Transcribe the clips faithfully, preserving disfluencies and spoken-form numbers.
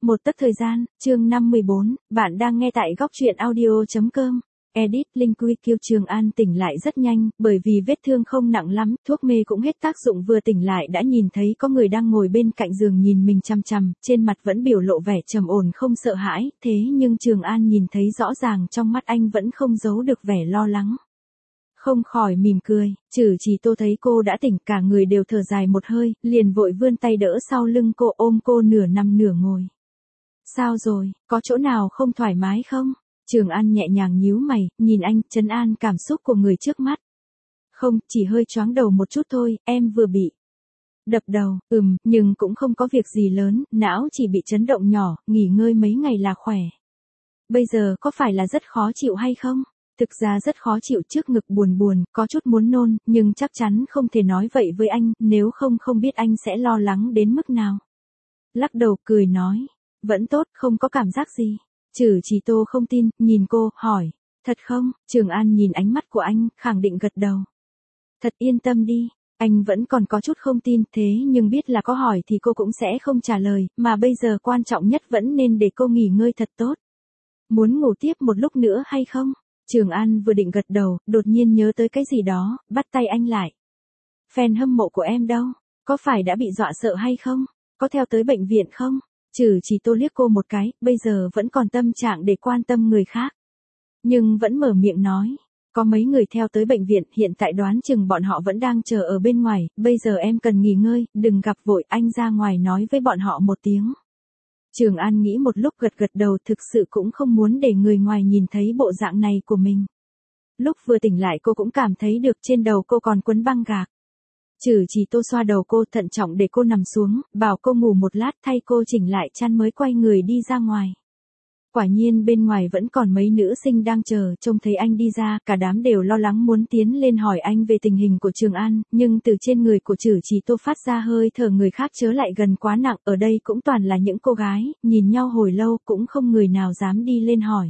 Một tấc thời gian, chương năm mươi bốn, bạn đang nghe tại góc truyện audio.com. Edit, Linh Quy kêu Trường An tỉnh lại rất nhanh, bởi vì vết thương không nặng lắm, thuốc mê cũng hết tác dụng, vừa tỉnh lại đã nhìn thấy có người đang ngồi bên cạnh giường nhìn mình chằm chằm, trên mặt vẫn biểu lộ vẻ trầm ổn không sợ hãi, thế nhưng Trường An nhìn thấy rõ ràng trong mắt anh vẫn không giấu được vẻ lo lắng. Không khỏi mỉm cười, Trử Trì Tô thấy cô đã tỉnh, cả người đều thở dài một hơi, liền vội vươn tay đỡ sau lưng cô, ôm cô nửa nằm nửa ngồi. Sao rồi, có chỗ nào không thoải mái không? Trường An nhẹ nhàng nhíu mày, nhìn anh, trấn an cảm xúc của người trước mắt. Không, chỉ hơi choáng đầu một chút thôi, em vừa bị đập đầu, ừm, nhưng cũng không có việc gì lớn, não chỉ bị chấn động nhỏ, nghỉ ngơi mấy ngày là khỏe. Bây giờ có phải là rất khó chịu hay không? Thực ra rất khó chịu, trước ngực buồn buồn, có chút muốn nôn, nhưng chắc chắn không thể nói vậy với anh, nếu không không biết anh sẽ lo lắng đến mức nào. Lắc đầu cười nói, vẫn tốt, không có cảm giác gì. Trử Trì Tô không tin, nhìn cô, hỏi, thật không? Trường An nhìn ánh mắt của anh, khẳng định gật đầu. Thật, yên tâm đi. Anh vẫn còn có chút không tin, thế nhưng biết là có hỏi thì cô cũng sẽ không trả lời, mà bây giờ quan trọng nhất vẫn nên để cô nghỉ ngơi thật tốt. Muốn ngủ tiếp một lúc nữa hay không? Trường An vừa định gật đầu, đột nhiên nhớ tới cái gì đó, bắt tay anh lại. Fan hâm mộ của em đâu? Có phải đã bị dọa sợ hay không? Có theo tới bệnh viện không? Trử Trì Tô liếc cô một cái, bây giờ vẫn còn tâm trạng để quan tâm người khác. Nhưng vẫn mở miệng nói, có mấy người theo tới bệnh viện, hiện tại đoán chừng bọn họ vẫn đang chờ ở bên ngoài, bây giờ em cần nghỉ ngơi, đừng gặp vội, anh ra ngoài nói với bọn họ một tiếng. Trường An nghĩ một lúc gật gật đầu, thực sự cũng không muốn để người ngoài nhìn thấy bộ dạng này của mình. Lúc vừa tỉnh lại cô cũng cảm thấy được trên đầu cô còn quấn băng gạc. Trử Trì Tô xoa đầu cô, thận trọng để cô nằm xuống, bảo cô ngủ một lát, thay cô chỉnh lại chăn mới quay người đi ra ngoài. Quả nhiên bên ngoài vẫn còn mấy nữ sinh đang chờ, trông thấy anh đi ra, cả đám đều lo lắng muốn tiến lên hỏi anh về tình hình của Trường An, nhưng từ trên người của Trử Trì Tô phát ra hơi thở người khác chớ lại gần quá nặng, ở đây cũng toàn là những cô gái, nhìn nhau hồi lâu cũng không người nào dám đi lên hỏi.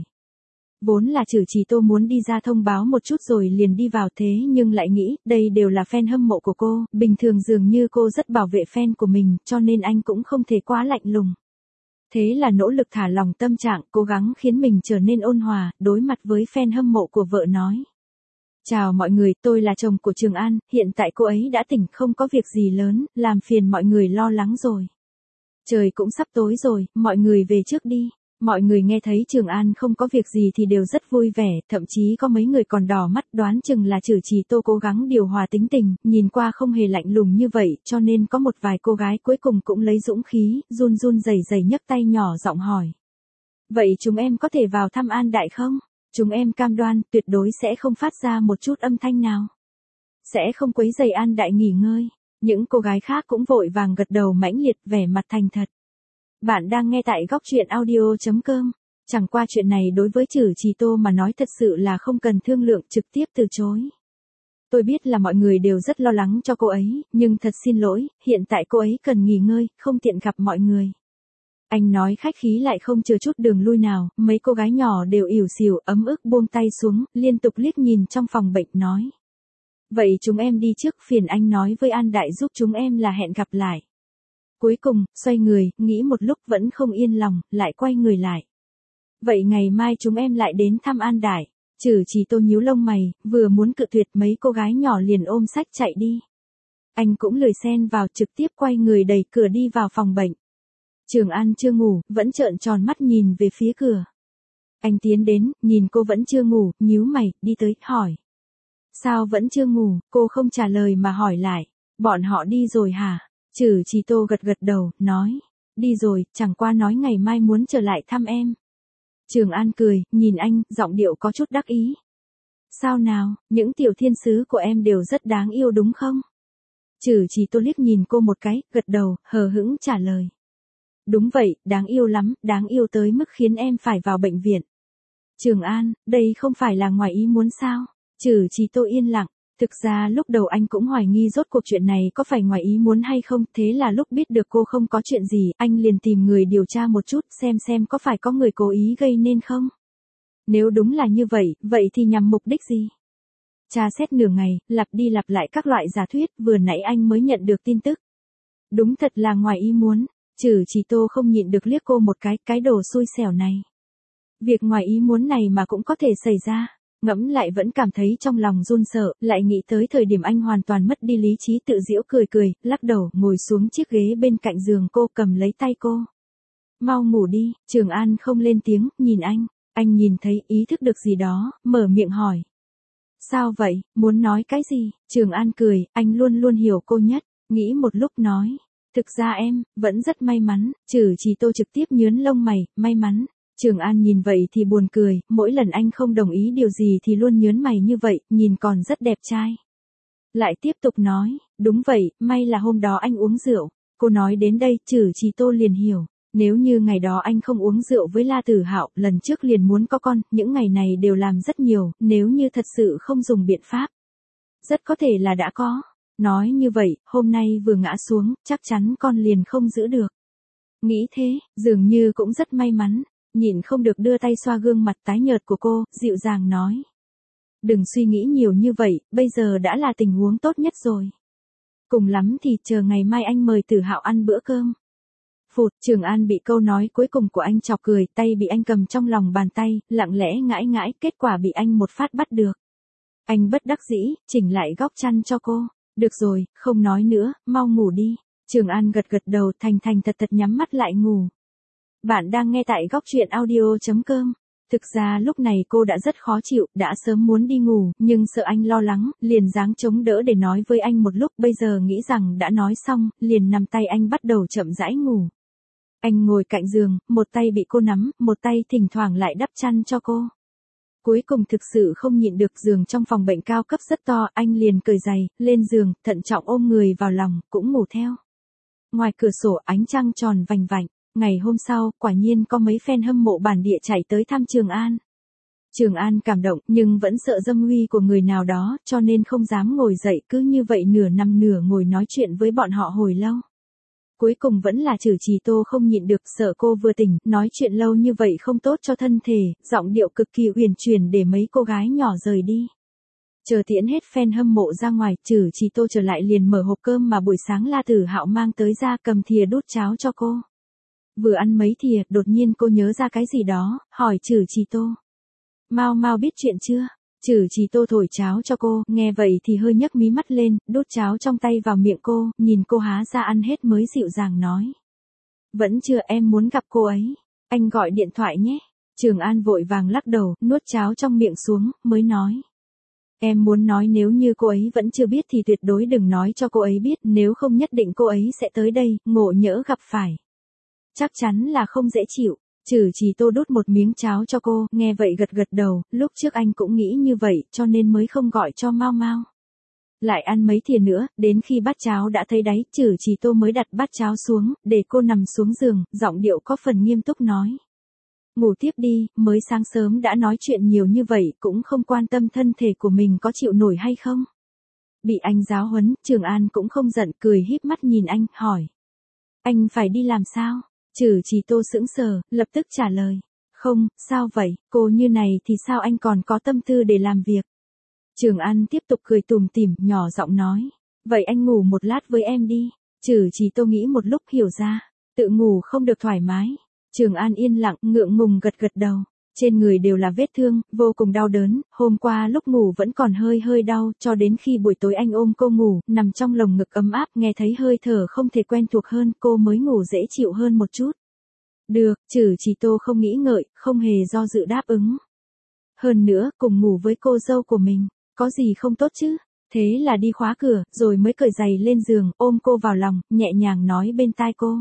Vốn là Trử Trì Tô muốn đi ra thông báo một chút rồi liền đi vào, thế nhưng lại nghĩ, đây đều là fan hâm mộ của cô, bình thường dường như cô rất bảo vệ fan của mình, cho nên anh cũng không thể quá lạnh lùng. Thế là nỗ lực thả lòng tâm trạng, cố gắng khiến mình trở nên ôn hòa, đối mặt với fan hâm mộ của vợ nói. Chào mọi người, tôi là chồng của Trường An, hiện tại cô ấy đã tỉnh, không có việc gì lớn, làm phiền mọi người lo lắng rồi. Trời cũng sắp tối rồi, mọi người về trước đi. Mọi người nghe thấy Trường An không có việc gì thì đều rất vui vẻ, thậm chí có mấy người còn đỏ mắt, đoán chừng là Trử Trì Tô cố gắng điều hòa tính tình, nhìn qua không hề lạnh lùng như vậy, cho nên có một vài cô gái cuối cùng cũng lấy dũng khí, run run rẩy rẩy nhấc tay nhỏ giọng hỏi. Vậy chúng em có thể vào thăm An Đại không? Chúng em cam đoan, tuyệt đối sẽ không phát ra một chút âm thanh nào. Sẽ không quấy rầy An Đại nghỉ ngơi. Những cô gái khác cũng vội vàng gật đầu mãnh liệt, vẻ mặt thành thật. Bạn đang nghe tại góc truyện audio.com. Chẳng qua chuyện này đối với Trử Trì Tô mà nói thật sự là không cần thương lượng, trực tiếp từ chối. Tôi biết là mọi người đều rất lo lắng cho cô ấy, nhưng thật xin lỗi, hiện tại cô ấy cần nghỉ ngơi, không tiện gặp mọi người. Anh nói khách khí lại không chừa chút đường lui nào, mấy cô gái nhỏ đều ỉu xìu, ấm ức buông tay xuống, liên tục liếc nhìn trong phòng bệnh nói. Vậy chúng em đi trước, phiền anh nói với An Đại giúp chúng em là hẹn gặp lại. Cuối cùng, xoay người, nghĩ một lúc vẫn không yên lòng, lại quay người lại. Vậy ngày mai chúng em lại đến thăm An Đại. Trử Trì Tô nhíu lông mày, vừa muốn cự tuyệt mấy cô gái nhỏ liền ôm sách chạy đi. Anh cũng lười xen vào, trực tiếp quay người đẩy cửa đi vào phòng bệnh. Trường An chưa ngủ, vẫn trợn tròn mắt nhìn về phía cửa. Anh tiến đến, nhìn cô vẫn chưa ngủ, nhíu mày, đi tới, hỏi. Sao vẫn chưa ngủ? Cô không trả lời mà hỏi lại. Bọn họ đi rồi hả? Trử Trì Tô gật gật đầu, nói. Đi rồi, chẳng qua nói ngày mai muốn trở lại thăm em. Trường An cười, nhìn anh, giọng điệu có chút đắc ý. Sao nào, những tiểu thiên sứ của em đều rất đáng yêu đúng không? Trử Trì Tô liếc nhìn cô một cái, gật đầu, hờ hững trả lời. Đúng vậy, đáng yêu lắm, đáng yêu tới mức khiến em phải vào bệnh viện. Trường An, đây không phải là ngoài ý muốn sao? Trử Trì Tô yên lặng. Thực ra lúc đầu anh cũng hoài nghi rốt cuộc chuyện này có phải ngoài ý muốn hay không, thế là lúc biết được cô không có chuyện gì, anh liền tìm người điều tra một chút xem xem có phải có người cố ý gây nên không. Nếu đúng là như vậy, vậy thì nhằm mục đích gì? Tra xét nửa ngày, lặp đi lặp lại các loại giả thuyết, vừa nãy anh mới nhận được tin tức. Đúng thật là ngoài ý muốn. Trừ Trì Tô không nhịn được liếc cô một cái, cái đồ xui xẻo này. Việc ngoài ý muốn này mà cũng có thể xảy ra. Ngẫm lại vẫn cảm thấy trong lòng run sợ, lại nghĩ tới thời điểm anh hoàn toàn mất đi lý trí tự giễu cười cười, lắc đầu, ngồi xuống chiếc ghế bên cạnh giường cô cầm lấy tay cô. Mau ngủ đi, Trường An không lên tiếng, nhìn anh. Anh nhìn thấy ý thức được gì đó, mở miệng hỏi. Sao vậy, muốn nói cái gì? Trường An cười, anh luôn luôn hiểu cô nhất, nghĩ một lúc nói. Thực ra em, vẫn rất may mắn, Trừ Trì Tô trực tiếp nhớn lông mày, may mắn. Trường An nhìn vậy thì buồn cười, mỗi lần anh không đồng ý điều gì thì luôn nhớn mày như vậy, nhìn còn rất đẹp trai. Lại tiếp tục nói, đúng vậy, may là hôm đó anh uống rượu. Cô nói đến đây, Trừ Trì Tô liền hiểu. Nếu như ngày đó anh không uống rượu với La Tử Hạo, lần trước liền muốn có con, những ngày này đều làm rất nhiều, nếu như thật sự không dùng biện pháp. Rất có thể là đã có. Nói như vậy, hôm nay vừa ngã xuống, chắc chắn con liền không giữ được. Nghĩ thế, dường như cũng rất may mắn. Nhịn không được đưa tay xoa gương mặt tái nhợt của cô, dịu dàng nói. Đừng suy nghĩ nhiều như vậy, bây giờ đã là tình huống tốt nhất rồi. Cùng lắm thì chờ ngày mai anh mời Tử Hạo ăn bữa cơm. Phụt, Trường An bị câu nói cuối cùng của anh chọc cười, tay bị anh cầm trong lòng bàn tay, lặng lẽ ngãi ngãi, kết quả bị anh một phát bắt được. Anh bất đắc dĩ, chỉnh lại góc chăn cho cô. Được rồi, không nói nữa, mau ngủ đi. Trường An gật gật đầu, thành thành thật thật nhắm mắt lại ngủ. Bạn đang nghe tại góc truyện audio chấm com. Thực ra lúc này cô đã rất khó chịu, đã sớm muốn đi ngủ, nhưng sợ anh lo lắng, liền giáng chống đỡ để nói với anh một lúc, bây giờ nghĩ rằng đã nói xong, liền nằm tay anh bắt đầu chậm rãi ngủ. Anh ngồi cạnh giường, một tay bị cô nắm, một tay thỉnh thoảng lại đắp chăn cho cô. Cuối cùng thực sự không nhịn được, giường trong phòng bệnh cao cấp rất to, anh liền cởi giày, lên giường, thận trọng ôm người vào lòng, cũng ngủ theo. Ngoài cửa sổ ánh trăng tròn vành vạnh. Ngày hôm sau, quả nhiên có mấy fan hâm mộ bản địa chạy tới thăm Trường An. Trường An cảm động, nhưng vẫn sợ dâm uy của người nào đó, cho nên không dám ngồi dậy, cứ như vậy nửa nằm nửa ngồi nói chuyện với bọn họ hồi lâu. Cuối cùng vẫn là Trừ Trì Tô không nhịn được, sợ cô vừa tỉnh, nói chuyện lâu như vậy không tốt cho thân thể, giọng điệu cực kỳ uyển chuyển để mấy cô gái nhỏ rời đi. Chờ tiễn hết fan hâm mộ ra ngoài, Trừ Trì Tô trở lại liền mở hộp cơm mà buổi sáng La Tử Hạo mang tới ra, cầm thìa đút cháo cho cô. Vừa ăn mấy thìa, đột nhiên cô nhớ ra cái gì đó, hỏi Trừ Trì Tô. Mau mau biết chuyện chưa? Trừ Trì Tô thổi cháo cho cô, nghe vậy thì hơi nhấc mí mắt lên, đút cháo trong tay vào miệng cô, nhìn cô há ra ăn hết mới dịu dàng nói. Vẫn chưa, em muốn gặp cô ấy. Anh gọi điện thoại nhé. Trường An vội vàng lắc đầu, nuốt cháo trong miệng xuống, mới nói. Em muốn nói nếu như cô ấy vẫn chưa biết thì tuyệt đối đừng nói cho cô ấy biết, nếu không nhất định cô ấy sẽ tới đây, ngộ nhỡ gặp phải. Chắc chắn là không dễ chịu. Trừ Trì Tô đút một miếng cháo cho cô, nghe vậy gật gật đầu, lúc trước anh cũng nghĩ như vậy, cho nên mới không gọi cho Mau Mau. Lại ăn mấy thìa nữa, đến khi bát cháo đã thấy đáy, Trừ Trì Tô mới đặt bát cháo xuống, để cô nằm xuống giường, giọng điệu có phần nghiêm túc nói. Ngủ tiếp đi, mới sáng sớm đã nói chuyện nhiều như vậy, cũng không quan tâm thân thể của mình có chịu nổi hay không. Bị anh giáo huấn, Trường An cũng không giận, cười híp mắt nhìn anh, hỏi. Anh phải đi làm sao? Trừ Trì Tô sững sờ, lập tức trả lời. Không, sao vậy, cô như này thì sao anh còn có tâm tư để làm việc? Trường An tiếp tục cười tủm tỉm, nhỏ giọng nói. Vậy anh ngủ một lát với em đi. Trừ Trì Tô nghĩ một lúc hiểu ra. Tự ngủ không được thoải mái. Trường An yên lặng, ngượng ngùng gật gật đầu. Trên người đều là vết thương, vô cùng đau đớn, hôm qua lúc ngủ vẫn còn hơi hơi đau, cho đến khi buổi tối anh ôm cô ngủ, nằm trong lồng ngực ấm áp, nghe thấy hơi thở không thể quen thuộc hơn, cô mới ngủ dễ chịu hơn một chút. Được, Trừ Trì Tô không nghĩ ngợi, không hề do dự đáp ứng. Hơn nữa, cùng ngủ với cô dâu của mình, có gì không tốt chứ? Thế là đi khóa cửa, rồi mới cởi giày lên giường, ôm cô vào lòng, nhẹ nhàng nói bên tai cô.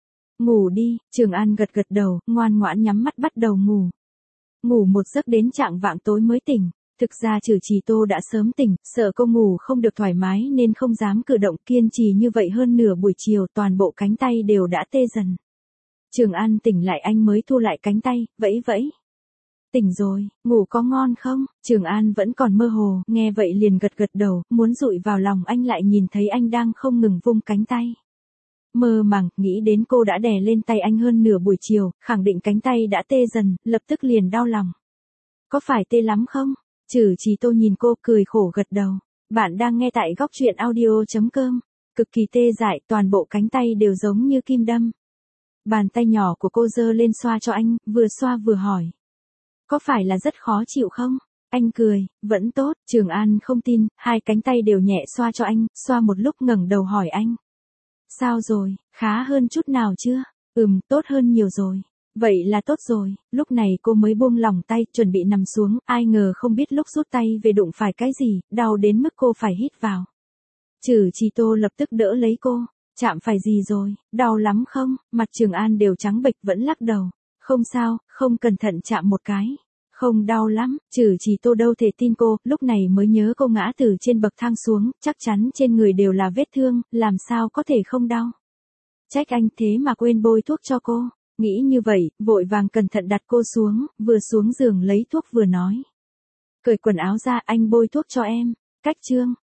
Ngủ đi, Trường An gật gật đầu, ngoan ngoãn nhắm mắt bắt đầu ngủ. Ngủ một giấc đến chạng vạng tối mới tỉnh. Thực ra Trừ Trì Tô đã sớm tỉnh, sợ cô ngủ không được thoải mái nên không dám cử động, kiên trì như vậy hơn nửa buổi chiều, toàn bộ cánh tay đều đã tê dần. Trường An tỉnh lại anh mới thu lại cánh tay, vẫy vẫy. Tỉnh rồi, ngủ có ngon không? Trường An vẫn còn mơ hồ, nghe vậy liền gật gật đầu, muốn dụi vào lòng anh lại nhìn thấy anh đang không ngừng vung cánh tay. Mơ màng, nghĩ đến cô đã đè lên tay anh hơn nửa buổi chiều, khẳng định cánh tay đã tê dần, lập tức liền đau lòng. Có phải tê lắm không? Trừ Trì Tô nhìn cô cười khổ gật đầu. Bạn đang nghe tại góc truyện audio chấm com. Cực kỳ tê dại, toàn bộ cánh tay đều giống như kim đâm. Bàn tay nhỏ của cô giơ lên xoa cho anh, vừa xoa vừa hỏi. Có phải là rất khó chịu không? Anh cười, vẫn tốt. Trường An không tin, hai cánh tay đều nhẹ xoa cho anh, xoa một lúc ngẩng đầu hỏi anh. Sao rồi, khá hơn chút nào chưa? Ừm, tốt hơn nhiều rồi. Vậy là tốt rồi, lúc này cô mới buông lỏng tay, chuẩn bị nằm xuống, ai ngờ không biết lúc rút tay về đụng phải cái gì, đau đến mức cô phải hít vào. Trừ Trì Tô lập tức đỡ lấy cô, chạm phải gì rồi, đau lắm không? Mặt Trường An đều trắng bệch vẫn lắc đầu. Không sao, không cẩn thận chạm một cái. Không đau lắm, Trừ Trì Tô đâu thể tin cô, lúc này mới nhớ cô ngã từ trên bậc thang xuống, chắc chắn trên người đều là vết thương, làm sao có thể không đau. Trách anh thế mà quên bôi thuốc cho cô. Nghĩ như vậy, vội vàng cẩn thận đặt cô xuống, vừa xuống giường lấy thuốc vừa nói. Cởi quần áo ra, anh bôi thuốc cho em. Cách Trương.